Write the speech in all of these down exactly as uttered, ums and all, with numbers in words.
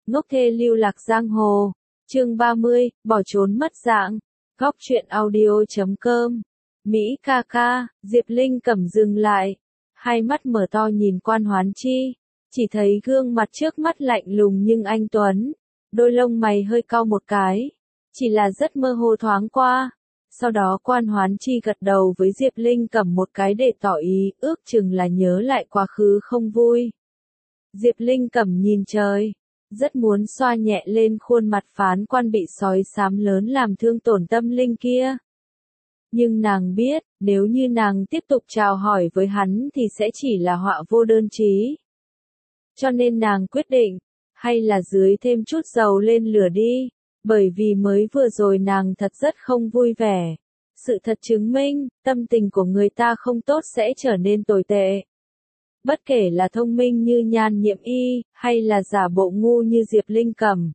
Ngốc thê lưu lạc giang hồ. Chương ba mươi, bỏ trốn mất dạng. Góc truyện audio chấm com. Mỹ ca ca, Diệp Linh Cẩm dừng lại. Hai mắt mở to nhìn Quan Hoán Chi. Chỉ thấy gương mặt trước mắt lạnh lùng nhưng anh tuấn. Đôi lông mày hơi cau một cái. Chỉ là rất mơ hồ thoáng qua. Sau đó Quan Hoán Chi gật đầu với Diệp Linh Cẩm một cái để tỏ ý, ước chừng là nhớ lại quá khứ không vui. Diệp Linh Cẩm nhìn trời, rất muốn xoa nhẹ lên khuôn mặt phán quan bị sói xám lớn làm thương tổn tâm linh kia. Nhưng nàng biết, nếu như nàng tiếp tục chào hỏi với hắn thì sẽ chỉ là họa vô đơn chí. Cho nên nàng quyết định, hay là dưới thêm chút dầu lên lửa đi, bởi vì mới vừa rồi nàng thật rất không vui vẻ. Sự thật chứng minh, tâm tình của người ta không tốt sẽ trở nên tồi tệ. Bất kể là thông minh như Nhan Nhiệm Y, hay là giả bộ ngu như Diệp Linh Cẩm.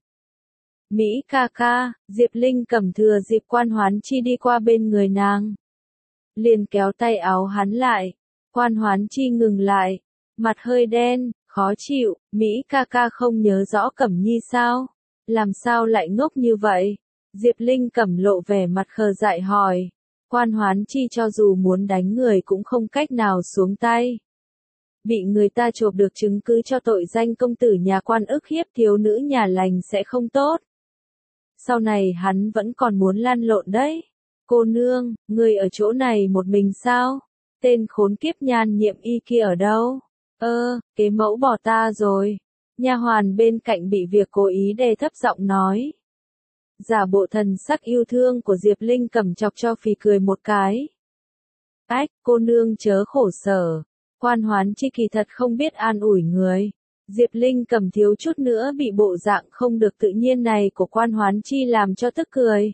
Mỹ ca ca, Diệp Linh Cẩm thừa dịp Quan Hoán Chi đi qua bên người nàng. Liền kéo tay áo hắn lại. Quan Hoán Chi ngừng lại. Mặt hơi đen, khó chịu, Mỹ ca ca không nhớ rõ Cẩm Nhi sao? Làm sao lại ngốc như vậy? Diệp Linh Cẩm lộ vẻ mặt khờ dại hỏi. Quan Hoán Chi cho dù muốn đánh người cũng không cách nào xuống tay. Bị người ta chộp được chứng cứ cho tội danh công tử nhà quan ức hiếp thiếu nữ nhà lành sẽ không tốt. Sau này hắn vẫn còn muốn lăn lộn đấy. Cô nương, người ở chỗ này một mình sao? Tên khốn kiếp Nhan Nhiệm Y kia ở đâu? Ơ, kế mẫu bỏ ta rồi. Nha hoàn bên cạnh bị việc cố ý đè thấp giọng nói. Giả bộ thần sắc yêu thương của Diệp Linh Cẩm chọc cho phì cười một cái. Ách, cô nương chớ khổ sở. Quan Hoán Chi kỳ thật không biết an ủi người. Diệp Linh Cẩm thiếu chút nữa bị bộ dạng không được tự nhiên này của Quan Hoán Chi làm cho tức cười.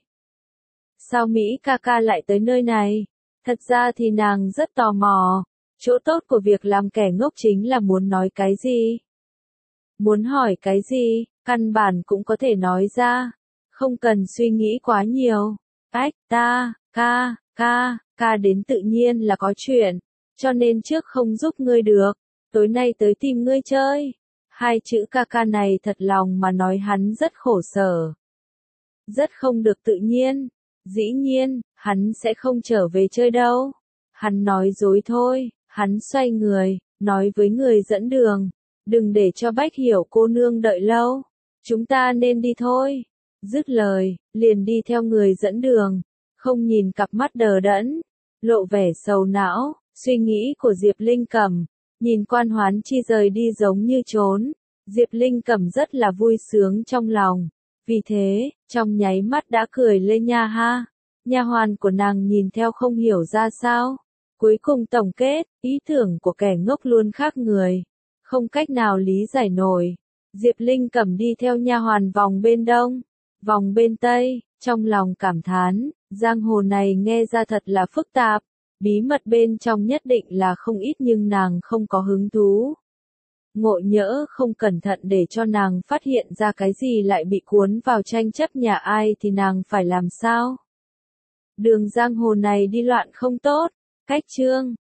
Sao Mỹ ca ca lại tới nơi này? Thật ra thì nàng rất tò mò. Chỗ tốt của việc làm kẻ ngốc chính là muốn nói cái gì? Muốn hỏi cái gì, căn bản cũng có thể nói ra. Không cần suy nghĩ quá nhiều. Ách, ta, ca, ca, ca đến tự nhiên là có chuyện. Cho nên trước không giúp ngươi được. Tối nay tới tìm ngươi chơi. Hai chữ ca ca này thật lòng mà nói hắn rất khổ sở. Rất không được tự nhiên. Dĩ nhiên, hắn sẽ không trở về chơi đâu. Hắn nói dối thôi. Hắn xoay người, nói với người dẫn đường. Đừng để cho Bách Hiểu cô nương đợi lâu. Chúng ta nên đi thôi. Dứt lời, liền đi theo người dẫn đường. Không nhìn cặp mắt đờ đẫn. Lộ vẻ sầu não, suy nghĩ của Diệp Linh Cẩm. Nhìn Quan Hoán Chi rời đi giống như trốn. Diệp Linh Cẩm rất là vui sướng trong lòng. Vì thế, trong nháy mắt đã cười lên nha ha. Nha hoàn của nàng nhìn theo không hiểu ra sao. Cuối cùng tổng kết, ý tưởng của kẻ ngốc luôn khác người. Không cách nào lý giải nổi. Diệp Linh Cẩm đi theo nha hoàn vòng bên đông, vòng bên tây, trong lòng cảm thán, giang hồ này nghe ra thật là phức tạp. Bí mật bên trong nhất định là không ít nhưng nàng không có hứng thú. Ngộ nhỡ không cẩn thận để cho nàng phát hiện ra cái gì lại bị cuốn vào tranh chấp nhà ai thì nàng phải làm sao? Đường giang hồ này đi loạn không tốt. Cách chương